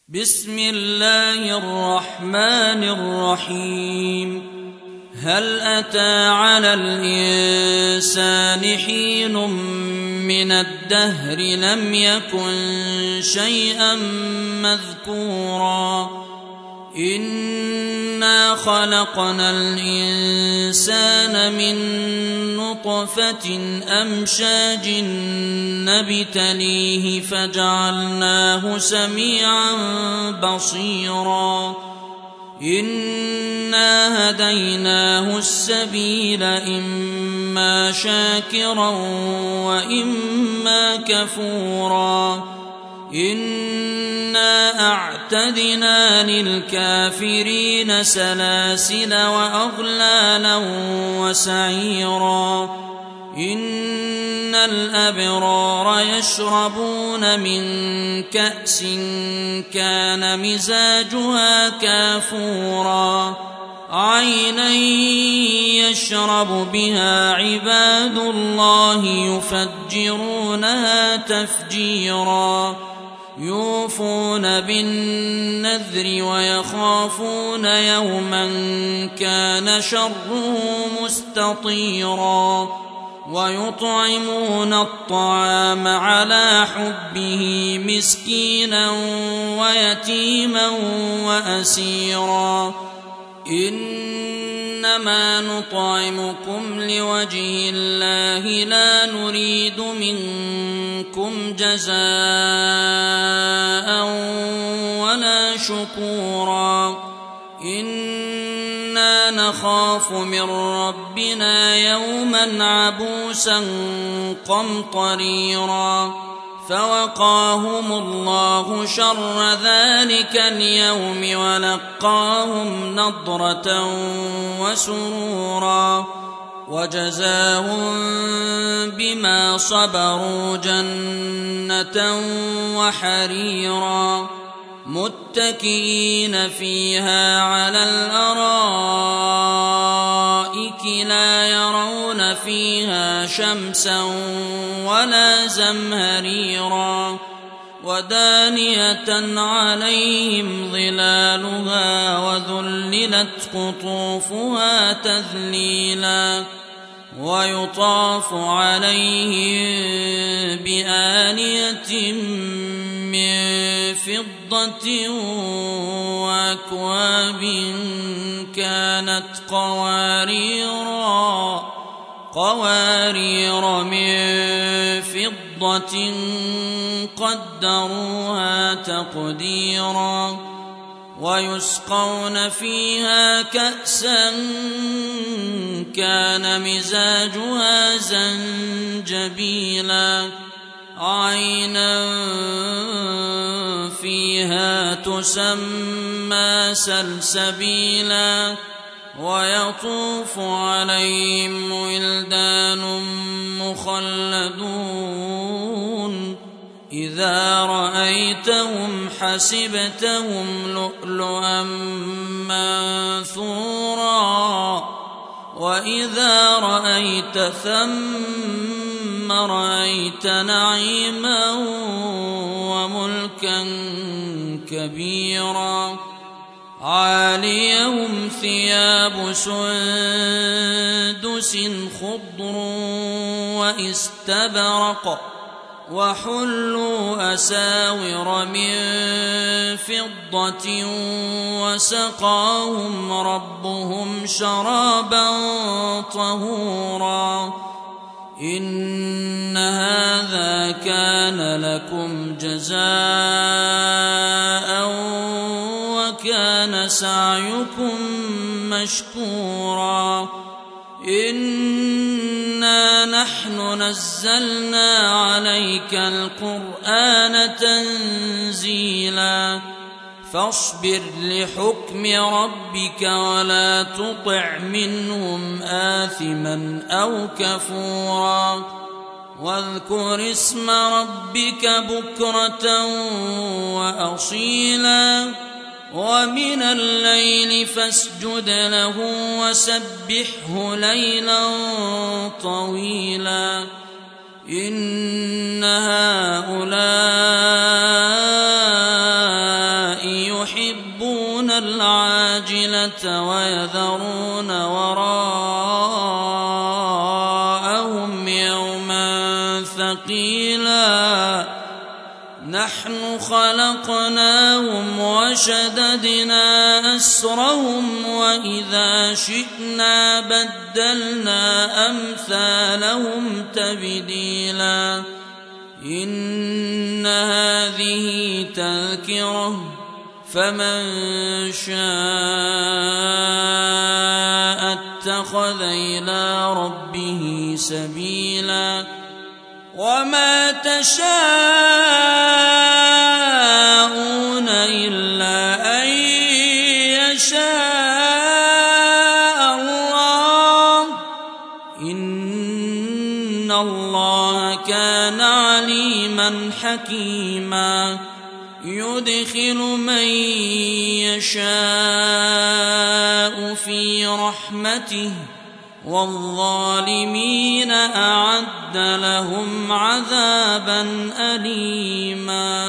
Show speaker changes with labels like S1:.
S1: بسم الله الرحمن الرحيم. هل أتى على الإنسان حين من الدهر لم يكن شيئا مذكورا إنا خلقنا الإنسان من نطفة أمشاج نبتليه فجعلناه سميعا بصيرا إنا هديناه السبيل إما شاكرا وإما كفورا إنا أعتدنا للكافرين سلاسل وأغلالا وسعيرا إن الأبرار يشربون من كأس كان مزاجها كافورا عينا يشرب بها عباد الله يفجرونها تفجيرا يوفون بالنذر ويخافون يوما كان شره مستطيرا ويطعمون الطعام على حبه مسكينا ويتيما وأسيرا إنما نطعمكم لوجه الله لا نريد منكم جزاء ولا شكورا إنا نخاف من ربنا يوما عبوسا قمطريرا فوقاهم الله شر ذلك اليوم ولقاهم نضرة وسرورا وجزاهم بما صبروا جنة وحريرا متكئين فيها على الأرائك لا يرون فيها شمسا ولا زمهريرا ودانية عليهم ظلالها وذللت قطوفها تذليلا ويطاف عليهم بآنية من فضة وأكواب كانت قوارير من فضة قدروها تقديرا ويسقون فيها كأسا كان مزاجها زنجبيلا عينا فيها تسمى سلسبيلا ويطوف عليهم ولدان مخلدون إذا رأيتهم حسبتهم لؤلؤا منثورا وإذا رأيت ثم رأيت نعيما وملكا كبيرا عاليهم ثياب سندس خضر واستبرق وحلوا أساور من فضة وسقاهم ربهم شرابا طهورا إن هذا كان لكم جزاء وكان سعيكم مشكورا إنا نحن نزلنا عليك القرآن تنزيلا فاصبر لحكم ربك ولا تطع منهم آثما أو كفورا واذكر اسم ربك بكرة وأصيلا ومن الليل فاسجد له وسبحه ليلا طويلا إن هؤلاء العاجلة ويذرون وراءهم يوما ثقيلا نحن خلقناهم وشددنا أسرهم وإذا شئنا بدلنا أمثالهم تبديلا إن هذه تذكرة فمن شاء اتخذ إلى ربه سبيلا وما تشاءون إلا أن يشاء الله إن الله كان عليما حكيما يدخل من يشاء في رحمته والظالمين أعد لهم عذابا أليما